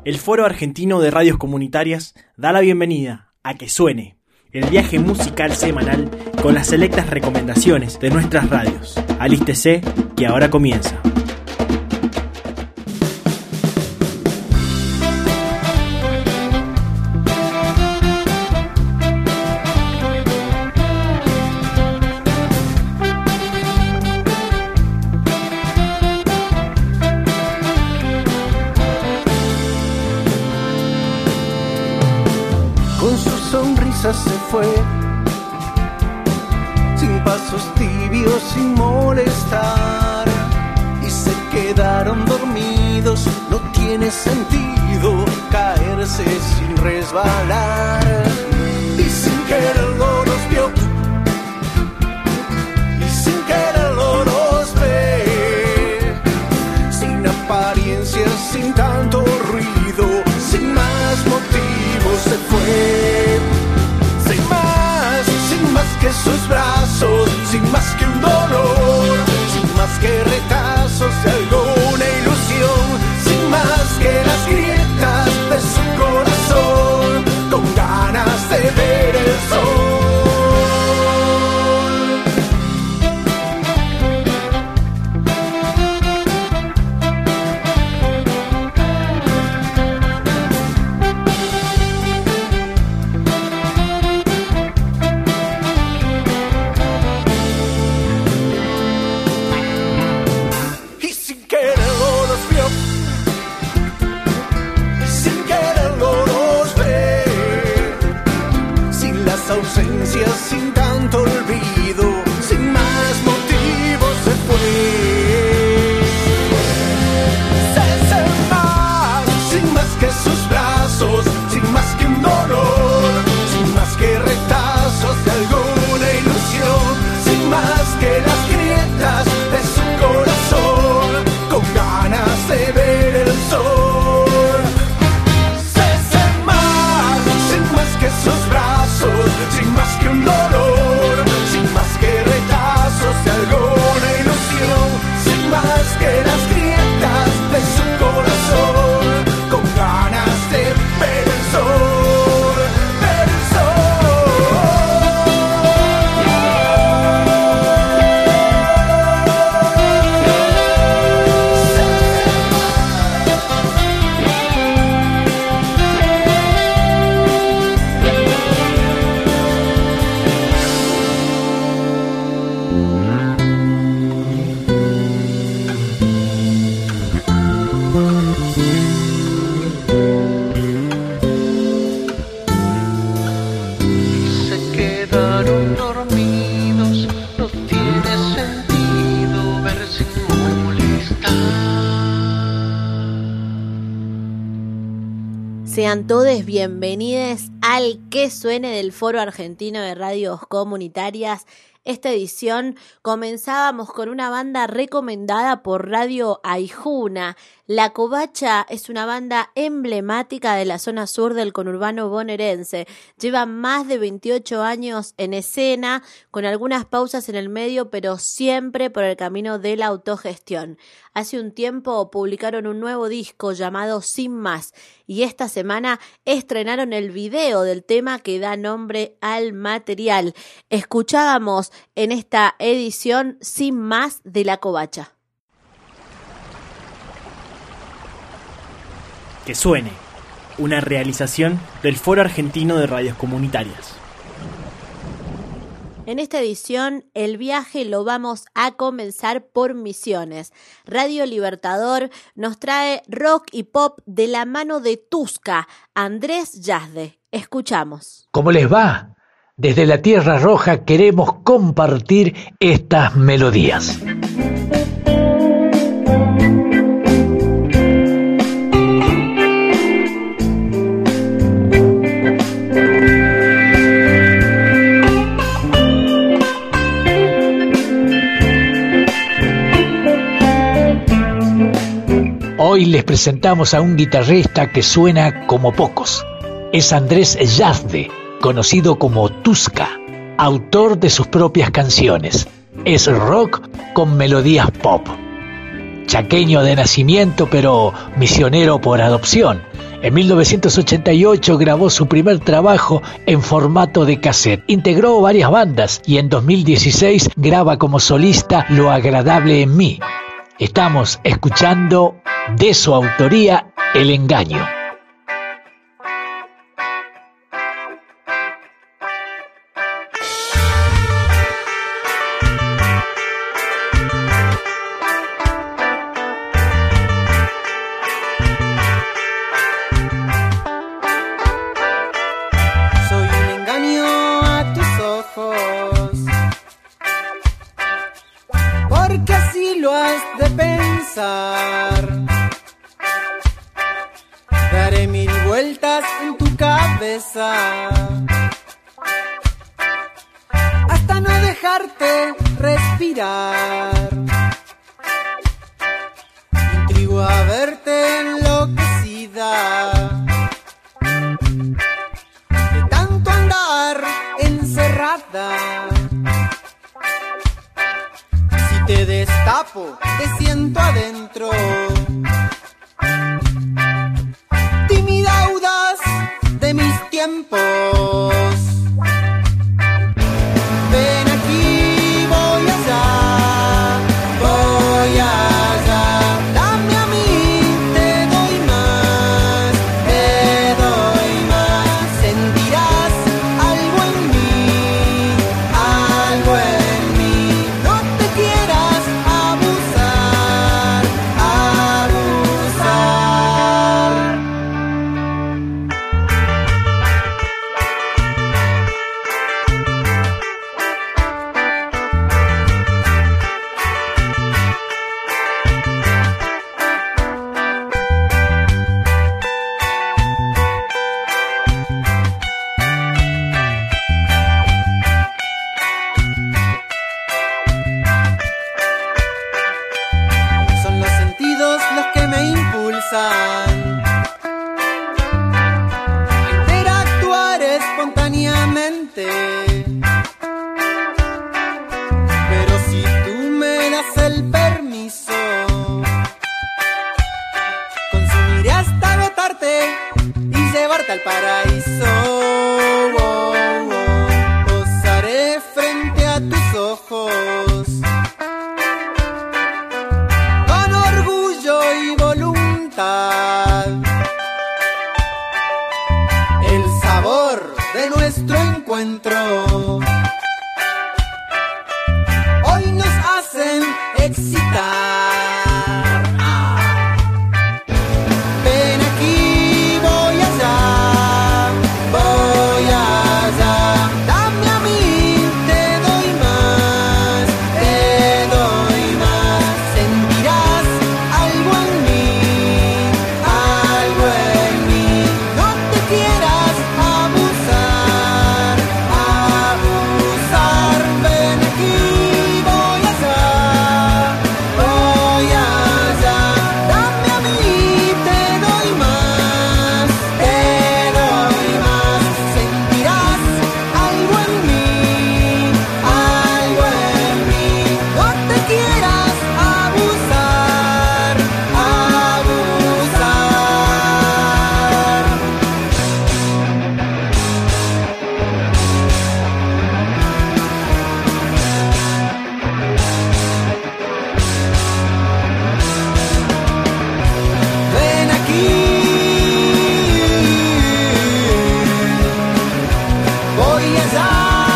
El Foro Argentino de Radios Comunitarias da la bienvenida a Que Suene, el viaje musical semanal con las selectas recomendaciones de nuestras radios. Alístese, que ahora comienza. Se fue sin pasos tibios, sin molestar, y se quedaron dormidos. No tiene sentido caerse sin resbalar, y sin quererlo los vio, y sin quererlo los ve, sin apariencias, sin tanto ruido, sin más motivos se fue. Que sus brazos, sin más que un dolor, sin más que retazos de alguna ilusión, sin más que las grietas de su corazón, con ganas de ver el sol. Sin tanto olvido, sin más motivos se fue. Sin más que sus brazos, sin más que un dolor, sin más que retazos de alguna ilusión, sin más que las grietas de su corazón, con ganas de ver el sol. Sin más que sus brazos, sin más que un dolor, sin más que retazos de alguna ilusión, sin más que las grietas de su corazón, con ganas de ver el sol, ver el Sean todos bienvenidos al Que Suene del Foro Argentino de Radios Comunitarias. Esta edición comenzábamos con una banda recomendada por Radio Aijuna. La Covacha es una banda emblemática de la zona sur del conurbano bonaerense. Lleva más de 28 años en escena, con algunas pausas en el medio, pero siempre por el camino de la autogestión. Hace un tiempo publicaron un nuevo disco llamado Sin Más, y esta semana estrenaron el video del tema que da nombre al material. Escuchábamos en esta edición Sin Más de La Covacha. Que Suene, una realización del Foro Argentino de Radios Comunitarias. En esta edición, el viaje lo vamos a comenzar por Misiones. Radio Libertador nos trae rock y pop de la mano de Tuska, Andrés Yazde. Escuchamos. ¿Cómo les va? Desde la Tierra Roja queremos compartir estas melodías. Hoy les presentamos a un guitarrista que suena como pocos. Es Andrés Yazde, conocido como Tuska, autor de sus propias canciones. Es rock con melodías pop. chaqueño de nacimiento, pero misionero por adopción. En 1988 grabó su primer trabajo en formato de cassette. Integró varias bandas y en 2016 graba como solista Lo agradable en mí. Estamos escuchando de su autoría El engaño. Daré mil vueltas en tu cabeza hasta no dejarte respirar. Intrigo a verte enloquecida de tanto andar encerrada. Si te destapo, te siento adentro. Tímida audaz de mis tiempos. Ven aquí, voy allá, voy allá. Dame a mí, te doy más, te doy más. Sentirás algo en mí, algo en mí. No te quieras abusar, abusar. Son los sentidos los que me impulsan a interactuar espontáneamente. Pero si tú me das el permiso, consumiré hasta agotarte y llevarte al paraíso. Posaré frente a tus ojos con orgullo y voluntad. El sabor de nuestro encuentro hoy nos hacen excitar. Ven aquí, voy allá, voy allá. Dame a mí, te doy más, te doy más. Sentirás algo en mí, algo en mí. No te quieras abusar, abusar. Ven aquí, voy allá, voy allá. Dame a mí, te doy más, te doy más. Sentirás algo en mí, algo en mí. No te quieras abusar, abusar. Ven aquí, voy allá.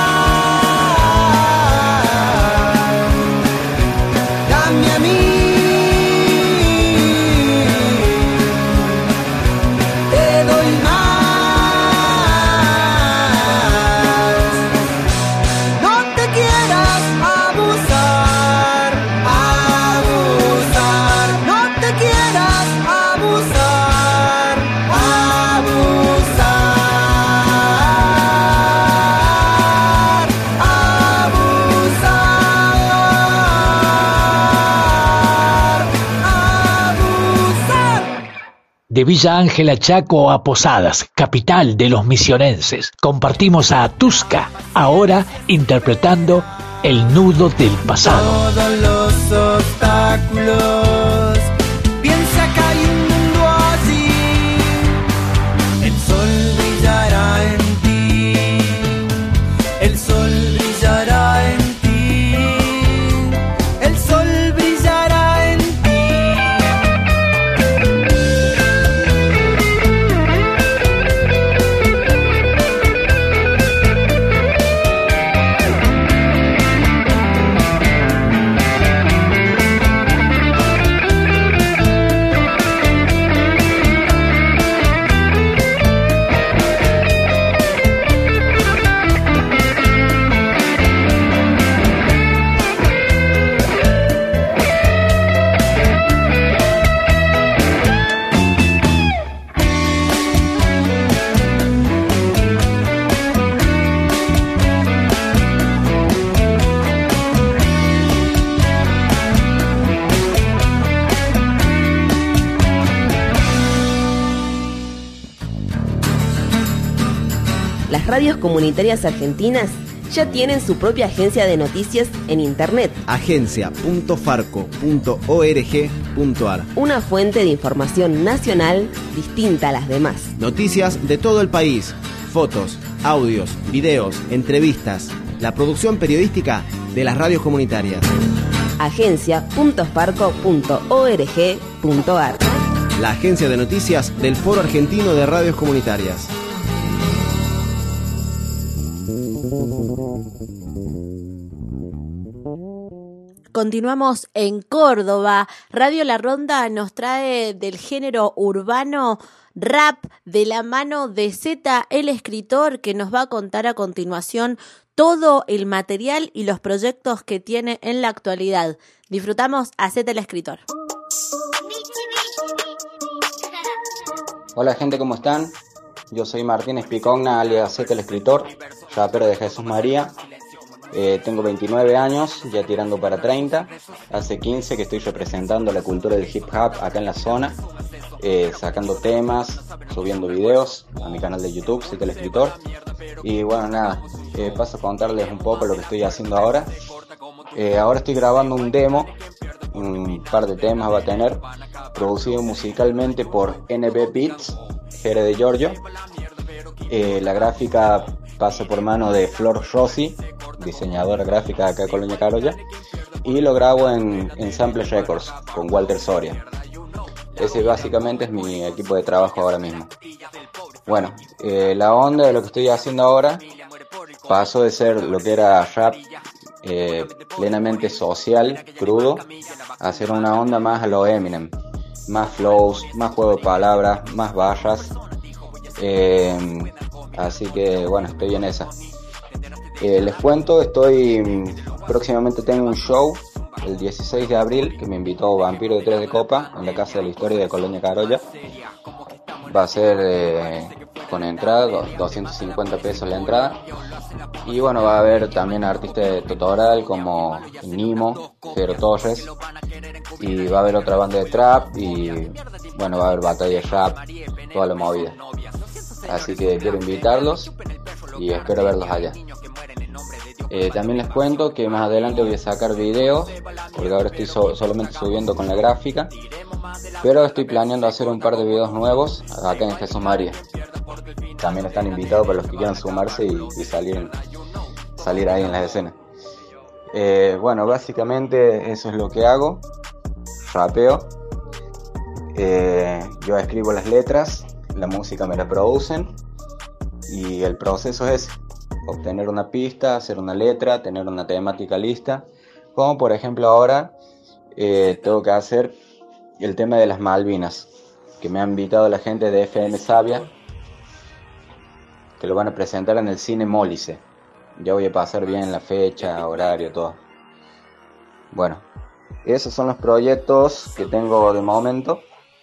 Dame a mí, te doy más. No te quieras abusar, abusar. No te quieras abusar, abusar, abusar, abusar. De Villa Ángela Chaco a Posadas, capital de los misionenses. Compartimos a Tuska, ahora interpretando El nudo del pasado. Todos los obstáculos Las radios comunitarias argentinas ya tienen su propia agencia de noticias en internet. agencia.farco.org.ar. Una fuente de información nacional distinta a las demás. Noticias de todo el país, fotos, audios, videos, entrevistas, la producción periodística de las radios comunitarias. agencia.farco.org.ar. La agencia de noticias del Foro Argentino de Radios Comunitarias. Continuamos en Córdoba. Radio La Ronda nos trae del género urbano rap de la mano de Z, el escritor, que nos va a contar a continuación todo el material y los proyectos que tiene en la actualidad. Disfrutamos a Z, el escritor. Hola gente, ¿cómo están? Yo soy Martín Espicogna, alias Z, el escritor, rapero de Jesús María. Tengo 29 años, ya tirando para 30. Hace 15 que estoy representando la cultura del hip hop acá en la zona, sacando temas, subiendo videos a mi canal de YouTube, Z, el escritor. Y bueno, nada, paso a contarles un poco lo que estoy haciendo ahora. Ahora estoy grabando un demo, un par de temas va a tener, producido musicalmente por NB Beats, Jere de Giorgio. La gráfica pasa por mano de Flor Rossi, diseñadora gráfica de acá de Colonia Carolla, y lo grabo en Sample Records con Walter Soria. Ese básicamente es mi equipo de trabajo ahora mismo. Bueno, la onda de lo que estoy haciendo ahora pasó de ser lo que era rap plenamente social, crudo, a hacer una onda más a lo Eminem, más flows, más juego de palabras, más barras. Así que bueno, estoy en esa. Les cuento, próximamente tengo un show el 16 de abril que me invitó Vampiro de Tres de Copa en la Casa de la Historia de Colonia Carolla. Va a ser con entrada, 250 pesos la entrada. Y bueno, va a haber también artistas de Totoral como Nimo, Jero Torres, y va a haber otra banda de trap, y bueno, va a haber batalla de rap, toda la movida. Así que quiero invitarlos y espero verlos allá. También les cuento que más adelante voy a sacar videos, porque ahora estoy solamente subiendo con la gráfica, pero estoy planeando hacer un par de videos nuevos acá en Jesús María. También están invitados para los que quieran sumarse y salir ahí en las escenas. Bueno, básicamente eso es lo que hago. Rapeo. Yo escribo las letras, la música me la producen, y el proceso es obtener una pista, hacer una letra, tener una temática lista. Como por ejemplo ahora tengo que hacer el tema de las Malvinas, que me ha invitado la gente de FM Sabia, que lo van a presentar en el Cine Mólice. Ya voy a pasar bien la fecha, horario, todo. Bueno, esos son los proyectos que tengo de momento,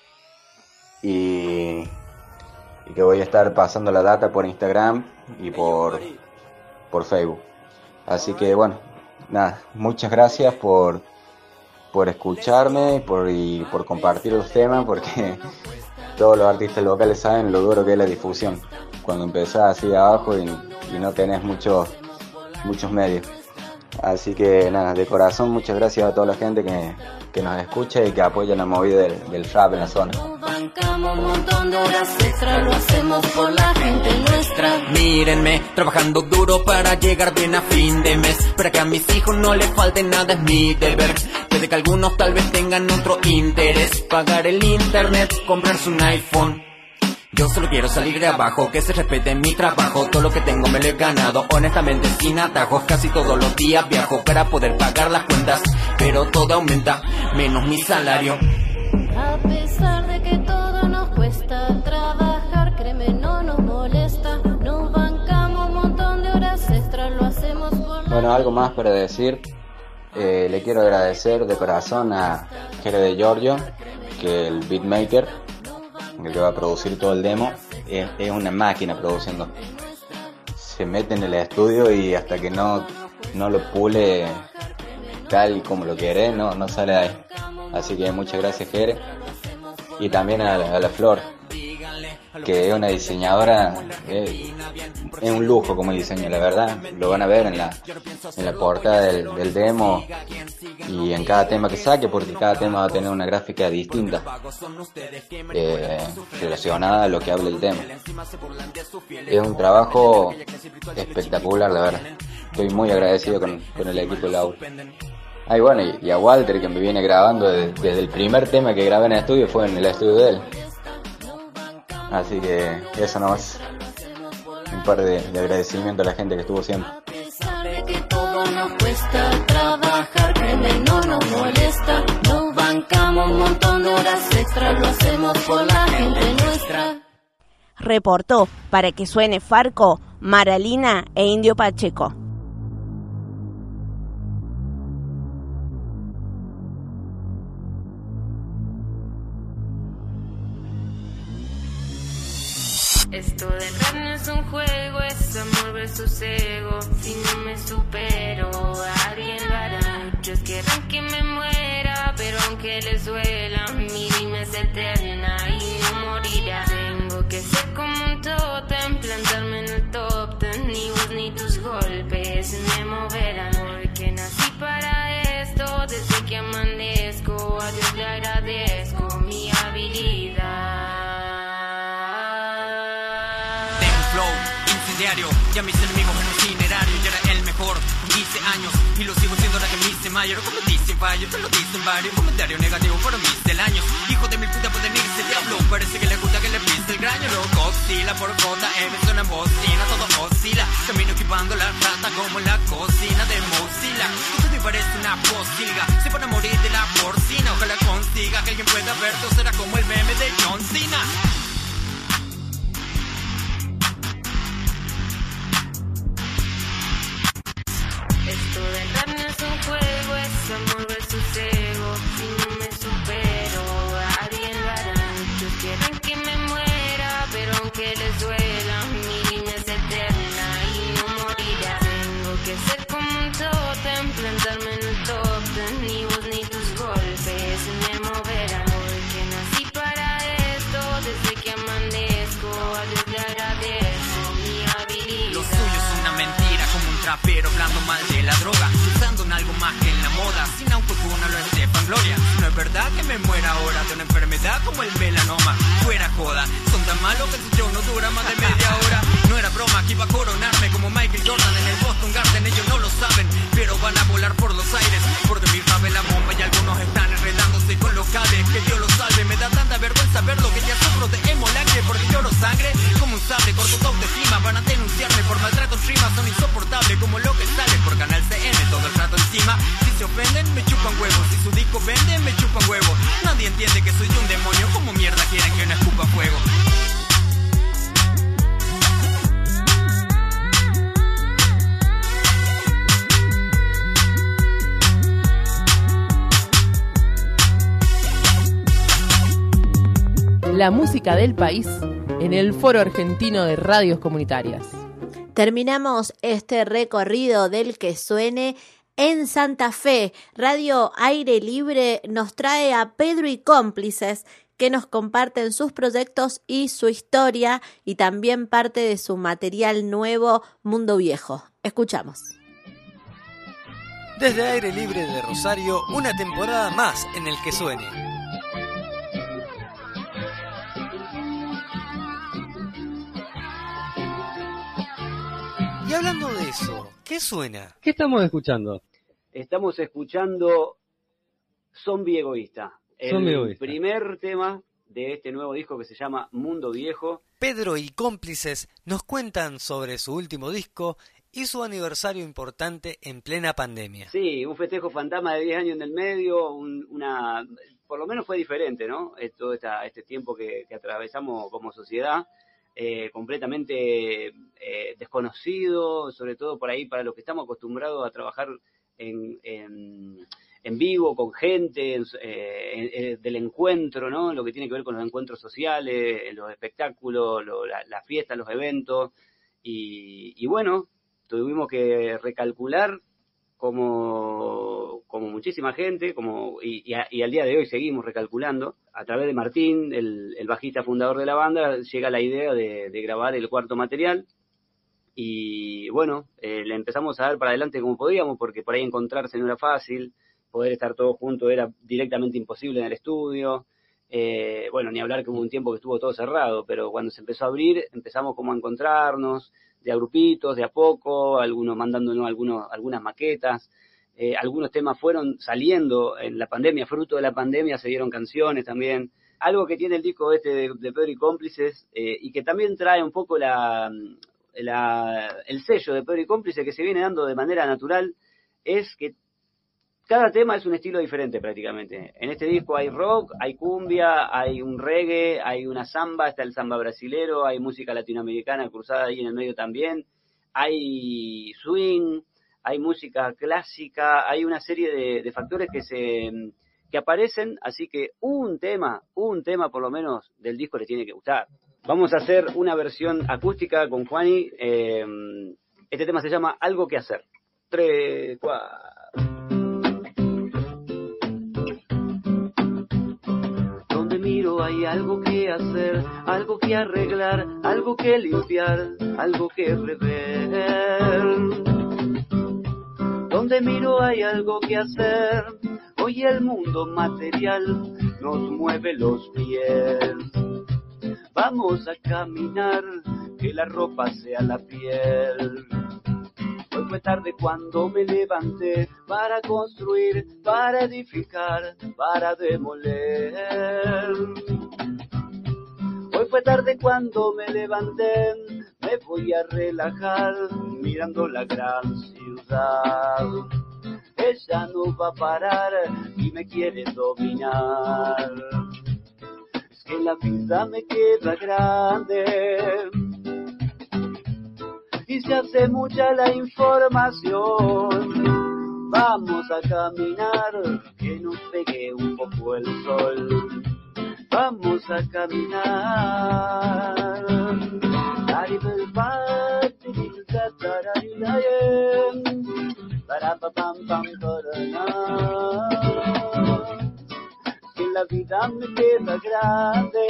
y que voy a estar pasando la data por Instagram y por Facebook. Así que bueno, nada, muchas gracias por escucharme y por compartir los temas, porque todos los artistas locales saben lo duro que es la difusión cuando empezás así de abajo y no tenés muchos medios. Así que nada, de corazón muchas gracias a toda la gente que nos escucha y que apoya la movida del rap en la zona. Bancamos un montón de horas extra, lo hacemos por la gente nuestra. Mírenme, trabajando duro para llegar bien a fin de mes, para que a mis hijos no les falte nada, es mi deber. Puede que algunos tal vez tengan otro interés, pagar el internet, comprarse un iPhone. Yo solo quiero salir de abajo, que se respete mi trabajo. Todo lo que tengo me lo he ganado, honestamente sin atajos. Casi todos los días viajo para poder pagar las cuentas, pero todo aumenta, menos mi salario. A pesar de que todo nos cuesta, trabajar, créeme, no nos molesta. Nos bancamos un montón de horas extra, lo hacemos por... Bueno, algo más para decir. Le quiero agradecer de corazón a Jere de Giorgio, que el beatmaker, el que va a producir todo el demo, es una máquina produciendo. Se mete en el estudio y hasta que no lo pule tal y como lo quiere, no sale de ahí. Así que muchas gracias, Jere. Y también a la Flor, que es una diseñadora, es un lujo como diseña, la verdad. Lo van a ver en la portada del demo y en cada tema que saque, porque cada tema va a tener una gráfica distinta relacionada a lo que habla el tema. Es un trabajo espectacular, la verdad. Estoy muy agradecido con el equipo de Laura. Y bueno, y a Walter, que me viene grabando desde el primer tema que grabé en el estudio, fue en el estudio de él. Así que eso nomás, un par de agradecimientos a la gente que estuvo siempre. A pesar de que todo nos cuesta trabajar, créeme, no nos molesta. Nos bancamos un montón de horas extras, lo hacemos por la gente nuestra. Reportó para que suene Farco, Maralina e Indio Pacheco. Esto de rap no es un juego, es amor versus ego. Si no me supero, alguien lo hará. Muchos querrán que me muera, pero aunque les duela, mi rima es eterna y no morirá. Tengo que ser como un tótem, plantarme en el top ten. Ni vos ni tus golpes me moverán, porque nací para esto. Desde que amanezco, a Dios le agradezco mi habilidad. Ya mis enemigos en un itinerario, ya era el mejor, 15 años, y lo sigo siendo ahora que me hice mayor. Como dicen fallo, te lo dicen varios comentarios negativos, fueron mis del años. Hijo de mil puta pueden irse, diablo, parece que le gusta que le pise el graño. Loco, oscila por JM, suena en bocina, todo oscila. Camino equipando la rata como la cocina de Mozilla. Esto te parece una posilga, se van a morir de la porcina. Ojalá consiga que alguien pueda ver, o será como el meme de John Cena. Esto del rap no es un juego, es amor versus ego. Si no me supero, alguien lo hará. Muchos quieren que me muera, pero aunque les duela, mi rima es eterna y no morirá. Tengo que ser como un tótem, plantarme en el top ten. Ni vos ni tus golpes me moverán, porque nací para esto. Desde que amanezco, a Dios le agradezco mi habilidad. Lo suyo es una mentira, como un trapero hablando mal de la droga, pensando en algo más que en la moda. Sin autotune lo Estefan Gloria. No es verdad que me muera ahora de una enfermedad como el melanoma. Fuera joda, son tan malos que su show no dura más de media hora. No era broma que iba a coronarme como Michael Jordan en el Boston Garden. Ellos no lo saben, pero van a volar por los aires. Porque mi rap es la bomba y algunos están enredándose con los cables. Que Dios los salve, me da tanta vergüenza ver lo que ya sufro de hemolacre. Porque lloro sangre como un sable, corto tu autoestima. Van a denunciarme por maltrato en rimas, son insoportables como lo que sale por Canal CN todo el rato encima. Si se ofenden, me chupan huevos. Si su disco vende, me chupan huevos. Nadie entiende que soy un demonio. ¿Cómo mierda quieren que no escupa fuego? La música del país en el Foro Argentino de Radios Comunitarias. Terminamos este recorrido del que suene en Santa Fe. Radio Aire Libre nos trae a Pedro y Cómplices, que nos comparten sus proyectos y su historia, y también parte de su material nuevo, Mundo Viejo. Escuchamos. Desde Aire Libre de Rosario, una temporada más en el que suene. Y hablando de eso, ¿qué suena? ¿Qué estamos escuchando? Estamos escuchando Zombie Egoísta, el primer tema de este nuevo disco que se llama Mundo Viejo. Pedro y Cómplices nos cuentan sobre su último disco y su aniversario importante en plena pandemia. Sí, un festejo fantasma de 10 años en el medio, por lo menos fue diferente, ¿no? Todo este tiempo que atravesamos como sociedad. Completamente desconocido, sobre todo por ahí para los que estamos acostumbrados a trabajar en vivo, con gente, del encuentro, ¿no? Lo que tiene que ver con los encuentros sociales, los espectáculos, las fiestas, los eventos, y bueno, tuvimos que recalcular como muchísima gente, y al día de hoy seguimos recalculando. A través de Martín, el bajista fundador de la banda, llega la idea de grabar el cuarto material. Y bueno, le empezamos a dar para adelante como podíamos, porque por ahí encontrarse no era fácil, poder estar todos juntos era directamente imposible en el estudio. Bueno, ni hablar que hubo un tiempo que estuvo todo cerrado, pero cuando se empezó a abrir, empezamos como a encontrarnos, de a grupitos, de a poco, algunos mandándonos algunas maquetas. Algunos temas fueron saliendo en la pandemia, fruto de la pandemia se dieron canciones también. Algo que tiene el disco de Pedro y Cómplices, y que también trae un poco el sello de Pedro y Cómplices, que se viene dando de manera natural, es que cada tema es un estilo diferente prácticamente. En este disco hay rock, hay cumbia, hay un reggae, hay una samba, está el samba brasilero, hay música latinoamericana cruzada ahí en el medio también, hay swing, hay música clásica, hay una serie de factores que aparecen, así que un tema por lo menos del disco les tiene que gustar. Vamos a hacer una versión acústica con Juani. Este tema se llama Algo que hacer. 3, 4. Donde miro hay algo que hacer, algo que arreglar, algo que limpiar, algo que rever. Donde miro hay algo que hacer, hoy el mundo material nos mueve los pies. Vamos a caminar, que la ropa sea la piel. Hoy fue tarde cuando me levanté para construir, para edificar, para demoler. Hoy fue tarde cuando me levanté, me voy a relajar mirando la gran ciudad. Ella no va a parar y me quiere dominar. Que la vida me queda grande y se hace mucha la información. Vamos a caminar, que nos pegue un poco el sol. Vamos a caminar. Que la vida me queda grande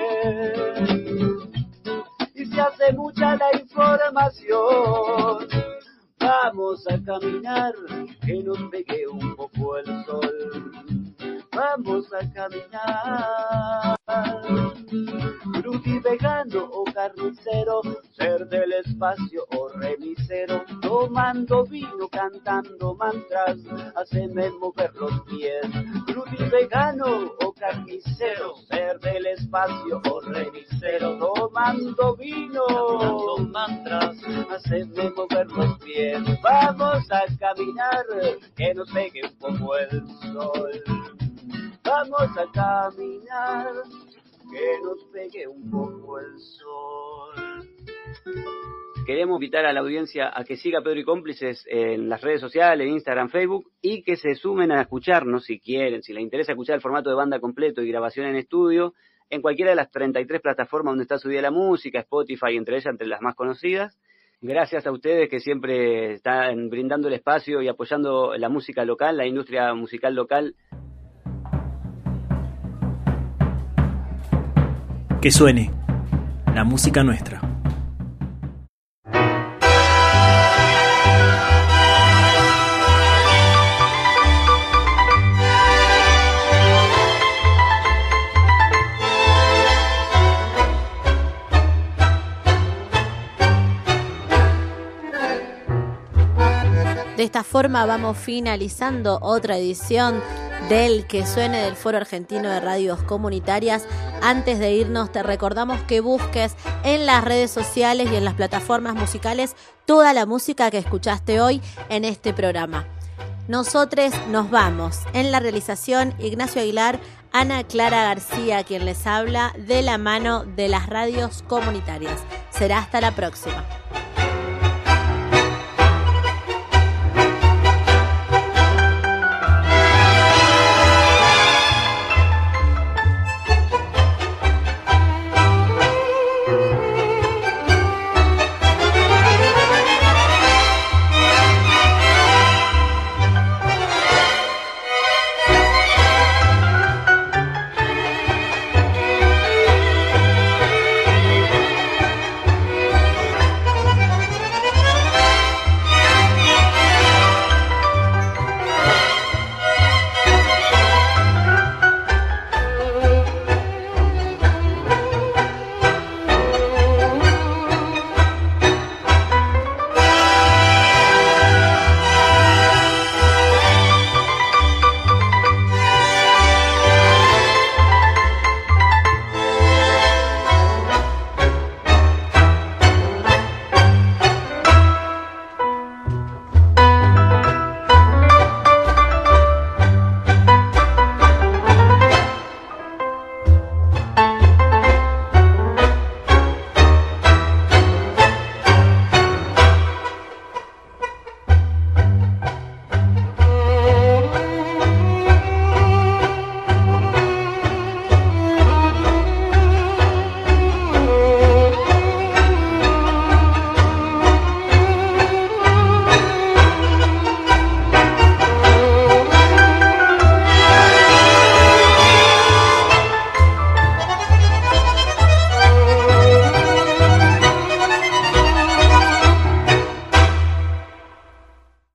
y se hace mucha la información. Vamos a caminar, que nos pegue un poco el sol. Vamos a caminar. Fruti vegano o carnicero, ser del espacio o remisero, tomando vino, cantando mantras, haceme mover los pies. Fruti vegano o carnicero, ser del espacio o remisero, tomando vino, cantando mantras, haceme mover los pies. Vamos a caminar, que nos pegue un poco el sol. Vamos a caminar, que nos pegue un poco el sol. Queremos invitar a la audiencia a que siga Pedro y Cómplices en las redes sociales, Instagram, Facebook, y que se sumen a escucharnos si quieren, si les interesa escuchar el formato de banda completo y grabación en estudio, en cualquiera de las 33 plataformas donde está subida la música, Spotify, entre las más conocidas. Gracias a ustedes que siempre están brindando el espacio y apoyando la música local, la industria musical local. Que suene la música nuestra. De esta forma vamos finalizando otra edición del Que Suene del Foro Argentino de Radios Comunitarias. Antes de irnos te recordamos que busques en las redes sociales y en las plataformas musicales toda la música que escuchaste hoy en este programa. Nosotros nos vamos. En la realización Ignacio Aguilar, Ana Clara García quien les habla, de la mano de las radios comunitarias. Será hasta la próxima.